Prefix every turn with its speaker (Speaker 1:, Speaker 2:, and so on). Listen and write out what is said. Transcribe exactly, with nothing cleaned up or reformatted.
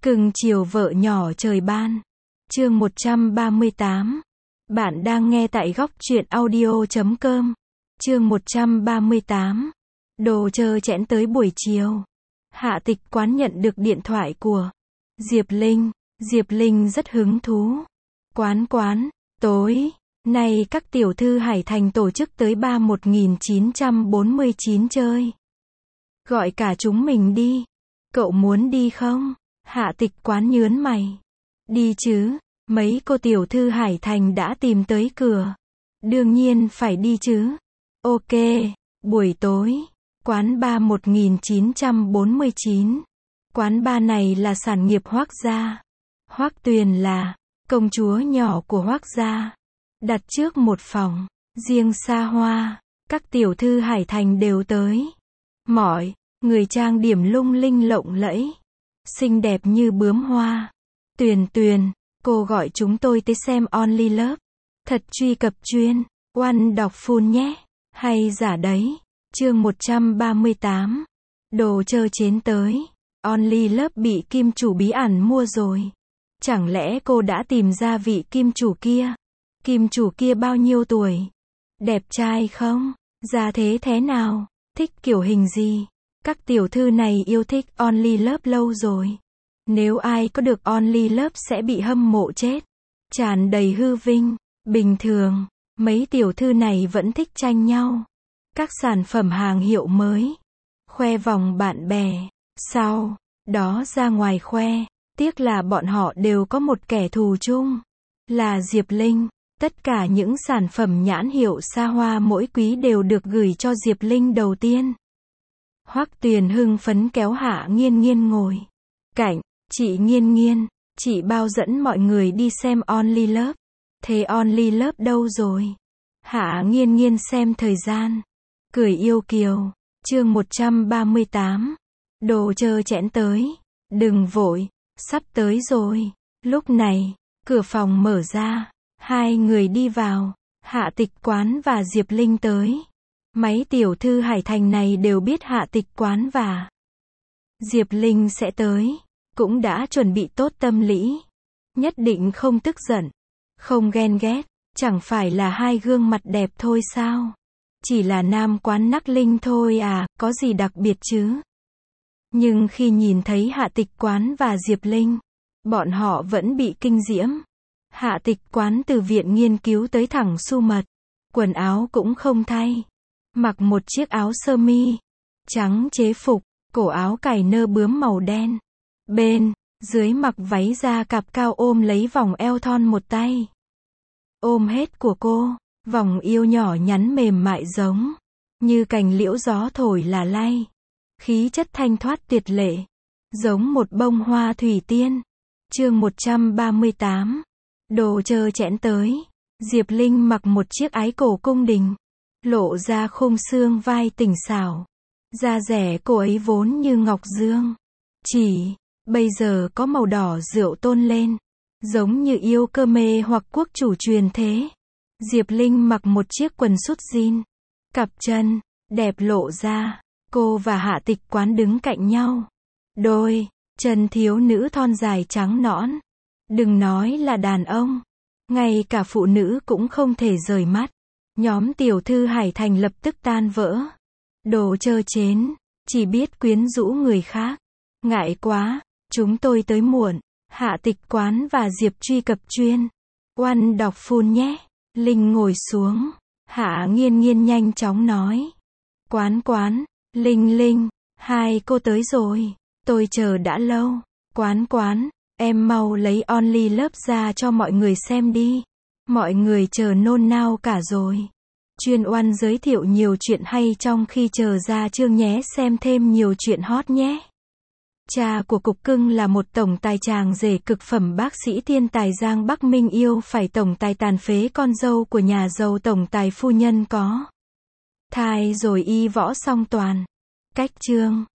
Speaker 1: Cưng chiều vợ nhỏ trời ban. Chương một trăm ba mươi tám. Bạn đang nghe tại góc truyện audio chấm com. Chương một trăm ba mươi tám. Đồ chờ chẽn tới buổi chiều. Hạ Tịch Quán nhận được điện thoại của Diệp Linh. Diệp Linh rất hứng thú. Quán quán, tối nay các tiểu thư Hải Thành tổ chức tới ba một nghìn chín trăm bốn mươi chín chơi. Gọi cả chúng mình đi. Cậu muốn đi không? Hạ Tịch Quán nhớn mày. Đi chứ, mấy cô tiểu thư Hải Thành đã tìm tới cửa. Đương nhiên phải đi chứ. Ok, buổi tối, quán ba một nghìn chín trăm bốn mươi chín. Quán ba này là sản nghiệp Hoác gia. Hoác Tuyền là công chúa nhỏ của Hoác gia. Đặt trước một phòng, riêng xa hoa, các tiểu thư Hải Thành đều tới. Mọi người trang điểm lung linh lộng lẫy, xinh đẹp như bướm hoa. Tuyền Tuyền, cô gọi chúng tôi tới xem Only Love. Thật truy cập chuyên, One đọc full nhé. Hay giả đấy. Chương một trăm ba mươi tám. Đồ chơ chến tới. Only Love bị kim chủ bí ẩn mua rồi. Chẳng lẽ cô đã tìm ra vị kim chủ kia? Kim chủ kia bao nhiêu tuổi? Đẹp trai không? Gia thế thế nào? Thích kiểu hình gì? Các tiểu thư này yêu thích Only Love lâu rồi. Nếu ai có được Only Love sẽ bị hâm mộ chết. Tràn đầy hư vinh. Bình thường, mấy tiểu thư này vẫn thích tranh nhau. Các sản phẩm hàng hiệu mới. Khoe vòng bạn bè. Sau đó ra ngoài khoe. Tiếc là bọn họ đều có một kẻ thù chung. Là Diệp Linh. Tất cả những sản phẩm nhãn hiệu xa hoa mỗi quý đều được gửi cho Diệp Linh đầu tiên. Hoắc Tuyền hưng phấn kéo Hạ Nghiên Nghiên ngồi cạnh. Chị Nghiên Nghiên, chị bao dẫn mọi người đi xem Only Love. Thế Only Love đâu rồi? Hạ Nghiên Nghiên xem thời gian. Cười yêu kiều. Chương một trăm ba mươi tám. Đồ chơ chẽn tới. Đừng vội, sắp tới rồi. Lúc này, cửa phòng mở ra. Hai người đi vào. Hạ Tịch Quán và Diệp Linh tới. Mấy tiểu thư Hải Thành này đều biết Hạ Tịch Quán và Diệp Linh sẽ tới. Cũng đã chuẩn bị tốt tâm lý. Nhất định không tức giận. Không ghen ghét. Chẳng phải là hai gương mặt đẹp thôi sao? Chỉ là nam quán Nắc Linh thôi à, có gì đặc biệt chứ? Nhưng khi nhìn thấy Hạ Tịch Quán và Diệp Linh, bọn họ vẫn bị kinh diễm. Hạ Tịch Quán từ viện nghiên cứu tới thẳng su mật. Quần áo cũng không thay. Mặc một chiếc áo sơ mi trắng chế phục, cổ áo cài nơ bướm màu đen. Bên dưới mặc váy da cạp cao ôm lấy vòng eo thon một tay. Ôm hết của cô, vòng yêu nhỏ nhắn mềm mại giống như cành liễu gió thổi là lay. Khí chất thanh thoát tuyệt lệ, giống một bông hoa thủy tiên. Chương một trăm ba mươi tám. Đồ chơ chẽn tới. Diệp Linh mặc một chiếc ái cổ cung đình, lộ ra khung xương vai tỉnh xảo. Da rẻ cô ấy vốn như ngọc dương, chỉ bây giờ có màu đỏ rượu tôn lên, giống như yêu cơ mê hoặc quốc chủ truyền thế. Diệp Linh mặc một chiếc quần sút jean, cặp chân đẹp lộ ra. Cô và Hạ Tịch Quán đứng cạnh nhau. Đôi chân thiếu nữ thon dài trắng nõn. Đừng nói là đàn ông, ngay cả phụ nữ cũng không thể rời mắt. Nhóm tiểu thư Hải Thành lập tức tan vỡ. Đồ chơ chến, chỉ biết quyến rũ người khác. Ngại quá, chúng tôi tới muộn. Hạ Tịch Quán và Diệp truy cập chuyên. One đọc full nhé. Linh ngồi xuống. Hạ Nghiên Nghiên nhanh chóng nói. Quán quán, Linh Linh, hai cô tới rồi. Tôi chờ đã lâu. Quán quán, em mau lấy Only Love ra cho mọi người xem đi. Mọi người chờ nôn nao cả rồi. Chuyên One giới thiệu nhiều chuyện hay trong khi chờ ra chương nhé, xem thêm nhiều chuyện hot nhé. Cha của Cục Cưng là một tổng tài tràng rể cực phẩm, bác sĩ thiên tài Giang Bắc Minh yêu phải tổng tài tàn phế con dâu của nhà giàu tổng tài phu nhân có thai rồi y võ song toàn. Cách chương